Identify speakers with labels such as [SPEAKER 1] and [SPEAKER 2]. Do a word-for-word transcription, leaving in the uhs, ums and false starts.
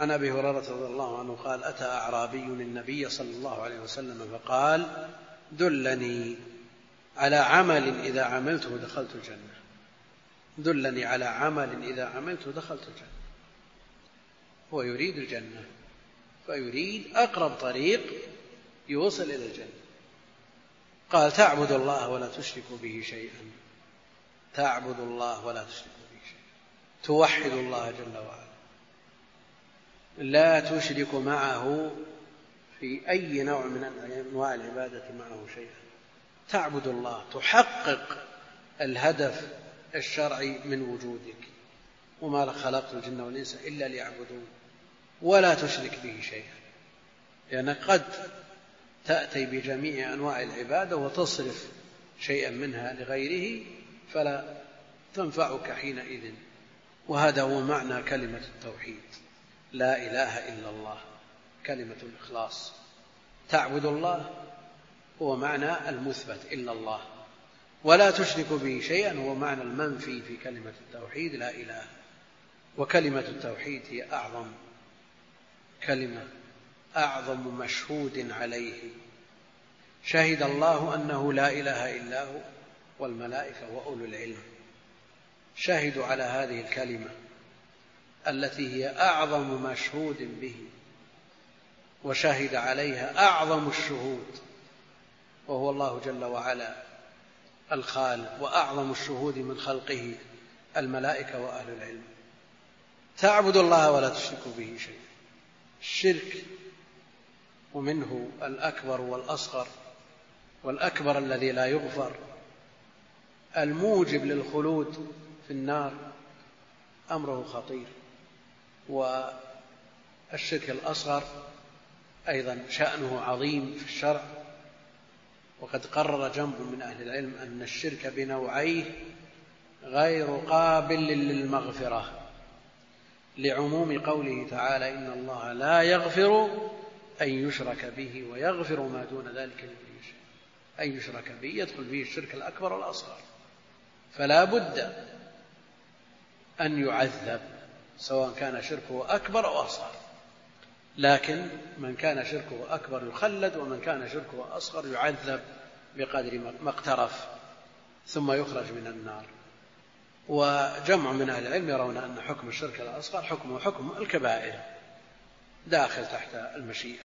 [SPEAKER 1] عن أبي هريرة رضي الله عنه قال: أتى أعرابي النبي صلى الله عليه وسلم فقال: دلني على عمل إذا عملته دخلت الجنة. دلني على عمل إذا عملته دخلت الجنة. هو يريد الجنة، فيريد أقرب طريق يوصل إلى الجنة. قال: تعبد الله ولا تشرك به شيئا. تعبد الله ولا تشرك به شيئا، توحد الله جل وعلا، لا تشرك معه في أي نوع من أنواع العبادة معه شيئا. تعبد الله، تحقق الهدف الشرعي من وجودك، وما خلقت الجن والإنس إلا ليعبدون، ولا تشرك به شيئا، لأنك قد تأتي بجميع أنواع العبادة وتصرف شيئا منها لغيره فلا تنفعك حينئذ. وهذا هو معنى كلمة التوحيد، لا إله إلا الله، كلمة الإخلاص. تعبد الله هو معنى المثبت إلا الله، ولا تشرك به شيئا هو معنى المنفي في كلمة التوحيد لا إله. وكلمة التوحيد هي أعظم كلمة، أعظم مشهود عليه. شهد الله أنه لا إله إلا هو والملائكة وأولو العلم، شهدوا على هذه الكلمة التي هي أعظم مشهود به، وشهد عليها أعظم الشهود وهو الله جل وعلا الخالق، وأعظم الشهود من خلقه الملائكة وأهل العلم. تعبد الله ولا تشرك به شيئا. الشرك ومنه الأكبر والأصغر، والأكبر الذي لا يغفر الموجب للخلود في النار أمره خطير، والشرك الأصغر أيضا شأنه عظيم في الشرع. وقد قرر جمع من أهل العلم أن الشرك بنوعيه غير قابل للمغفرة، لعموم قوله تعالى: إن الله لا يغفر أن يشرك به ويغفر ما دون ذلك لمن يشاء. أن يشرك به يدخل فيه الشرك الأكبر والأصغر، فلا بد أن يعذب سواء كان شركه أكبر أو أصغر. لكن من كان شركه أكبر يخلد، ومن كان شركه أصغر يعذب بقدر ما اقترف ثم يخرج من النار. وجمع من أهل العلم يرون أن حكم الشرك الأصغر حكمه حكم الكبائر، داخل تحت المشيئة.